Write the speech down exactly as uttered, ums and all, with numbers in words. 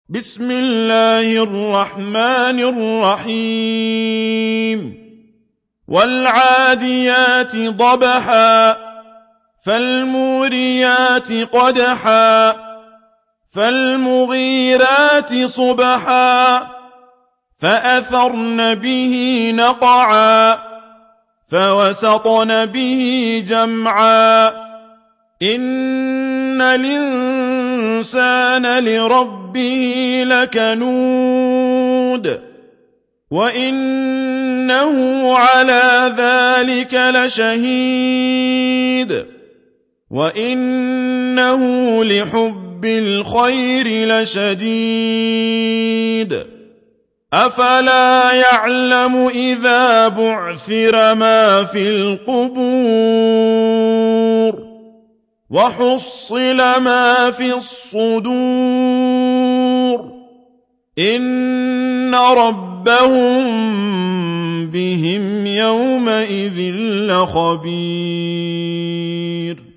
بسم الله الرحمن الرحيم والعاديات ضبحا فالموريات قدحا فالمغيرات صبحا فأثرن به نقعا فوسطن به جمعا إن الإنسان لربه لكنود وإنه على ذلك لشهيد وإنه لحب الخير لشديد أفلا يعلم إذا بعثر ما في القبور وحصل ما في الصدور إن ربهم بهم يومئذ لخبير